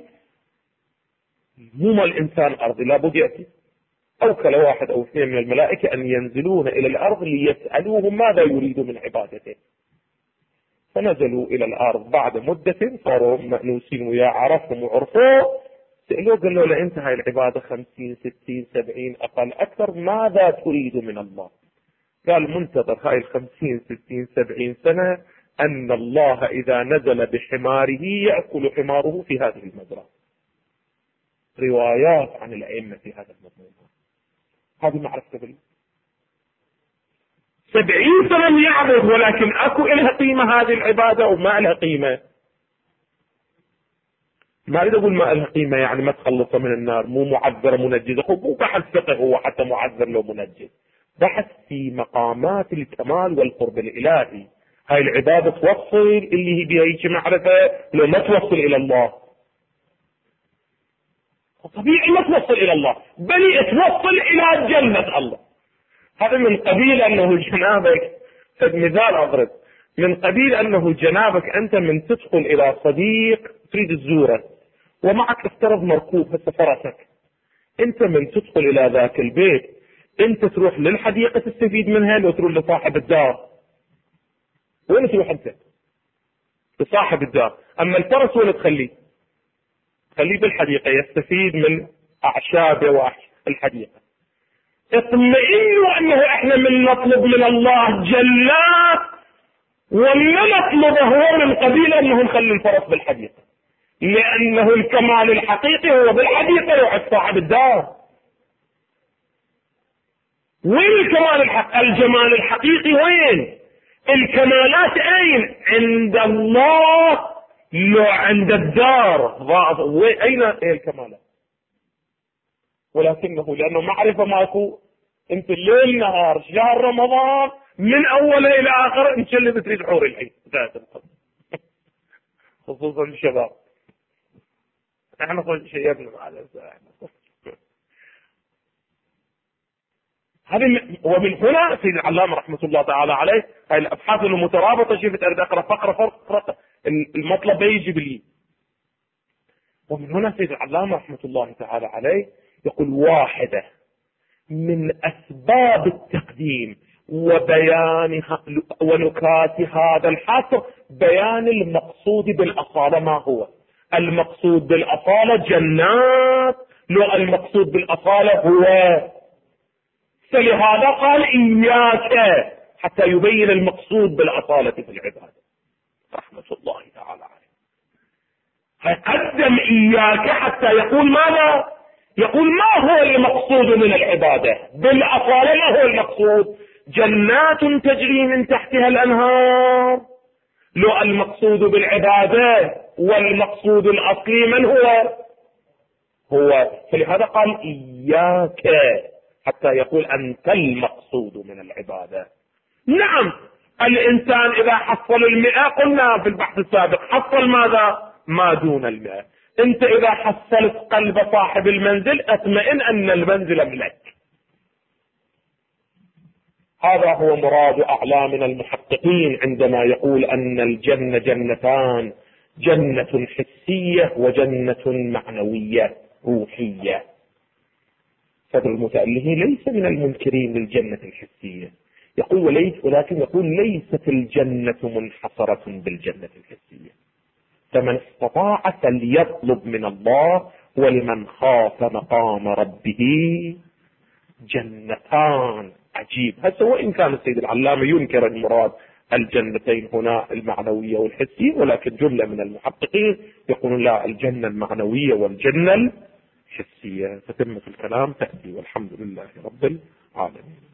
مو مال الإنسان أرضي، لابد يأتي. أوكل واحد أو اثنين من الملائكة أن ينزلون إلى الأرض ليسألوهم ماذا يريد من عبادته، فنزلوا إلى الأرض بعد مدة صاروا مأنوسين ويا عرفهم وعرفوا، سألوه قال له لأنت هاي العبادة 50 60 70 أقل أكثر ماذا تريد من الله؟ قال منتظر هاي 50 60 70 سنة أن الله إذا نزل بحماره يأكل حماره في هذه المزرعة. روايات عن الأئمة في هذا المضمون. هذه معرفة بالله. 70 سنة يعبد ولكن أكو إلها قيمة هذه العبادة وما لها قيمة. ما أريد أقول ما لها قيمة يعني ما تخلصها من النار، مو معذرة منجزة، مو بحث فقه هو حتى معذر لو منجز، بحث في مقامات الكمال والقرب الإلهي. هاي العبادة توصل اللي هي بها معرفة لو ما توصل إلى الله. طبيعي ما توصل إلى الله، بل توصل إلى جنة الله. هذا من قبيل أنه جنابك، مثال أضرب، من قبيل أنه جنابك أنت من تدخل إلى صديق تريد تزوره ومعك افترض مركوب هسه فرسك، أنت من تدخل إلى ذاك البيت أنت تروح للحديقة تستفيد منها لو تروح لصاحب الدار. وين تروح أنت؟ لصاحب الدار. أما الفرس وين تخليه؟ خليه بالحديقة يستفيد من أعشابه والحديقة. اطمئنوا أنه احنا من نطلب من الله جنات وما نطلبه هو من قبيل أنه نخلي الفرس بالحديقة، لأنه الكمال الحقيقي هو بالحديقة يوعد صاحب الدار. وين الكمال الجمال الحقيقي وين؟ الكمالات أين؟ عند الله لو عند الدار. أين هي الكمالات؟ ولكنه لأنه معرفة ماكو، انت الليل نهار شهر رمضان من أوله إلى آخره إن شاء الله بتريد حور العين ذات القدر خصوصا الشباب. احنا شيبنا على هذه. ومن هنا سيد العلامة رحمة الله تعالى عليه هاي الأبحاث المترابطة، شفت أريد أقرأ فقرة المطلب يجي باللي. ومن هنا سيد العلامة رحمة الله تعالى عليه يقول واحدة من أسباب التقديم وبيان ونكات هذا الحصر بيان المقصود بالأصالة. ما هو المقصود بالأصالة؟ جنات. لو المقصود بالأصالة هو، فلهذا قال إياك حتى يبين المقصود بالأصالة في العبادة رحمة الله تعالى عليه. قدم إياك حتى يقول ماذا؟ يقول ما هو المقصود من العبادة بالأصالة؟ ما هو المقصود؟ جنات تجري من تحتها الأنهار. لو المقصود بالعبادة والمقصود الأصلي من هو فلهذا قال إياك حتى يقول أنت المقصود من العبادة. نعم الإنسان إذا حصل 100 قلنا في البحث السابق حصل ماذا؟ ما دون 100. أنت إذا حصلت قلب صاحب المنزل اطمئن أن المنزل ملك. هذا هو مراد أعلامنا المحققين عندما يقول أن الجنة جنتان، جنة حسية وجنة معنوية روحية. صدر المتألهين ليس من المنكرين للجنة الحسية، يقول ولكن يقول ليست الجنة منحصرة بالجنة الحسية، فمن استطاع فليطلب من الله ولمن خاف مقام ربه جنتان. عجيب. هسه وإن كان السيد العلامة ينكر المراد الجنتين هنا المعنوية والحسية، ولكن جملة من المحققين يقولون لا، الجنة المعنوية والجنة الحسية. فتمة الكلام تأتي والحمد لله رب العالمين.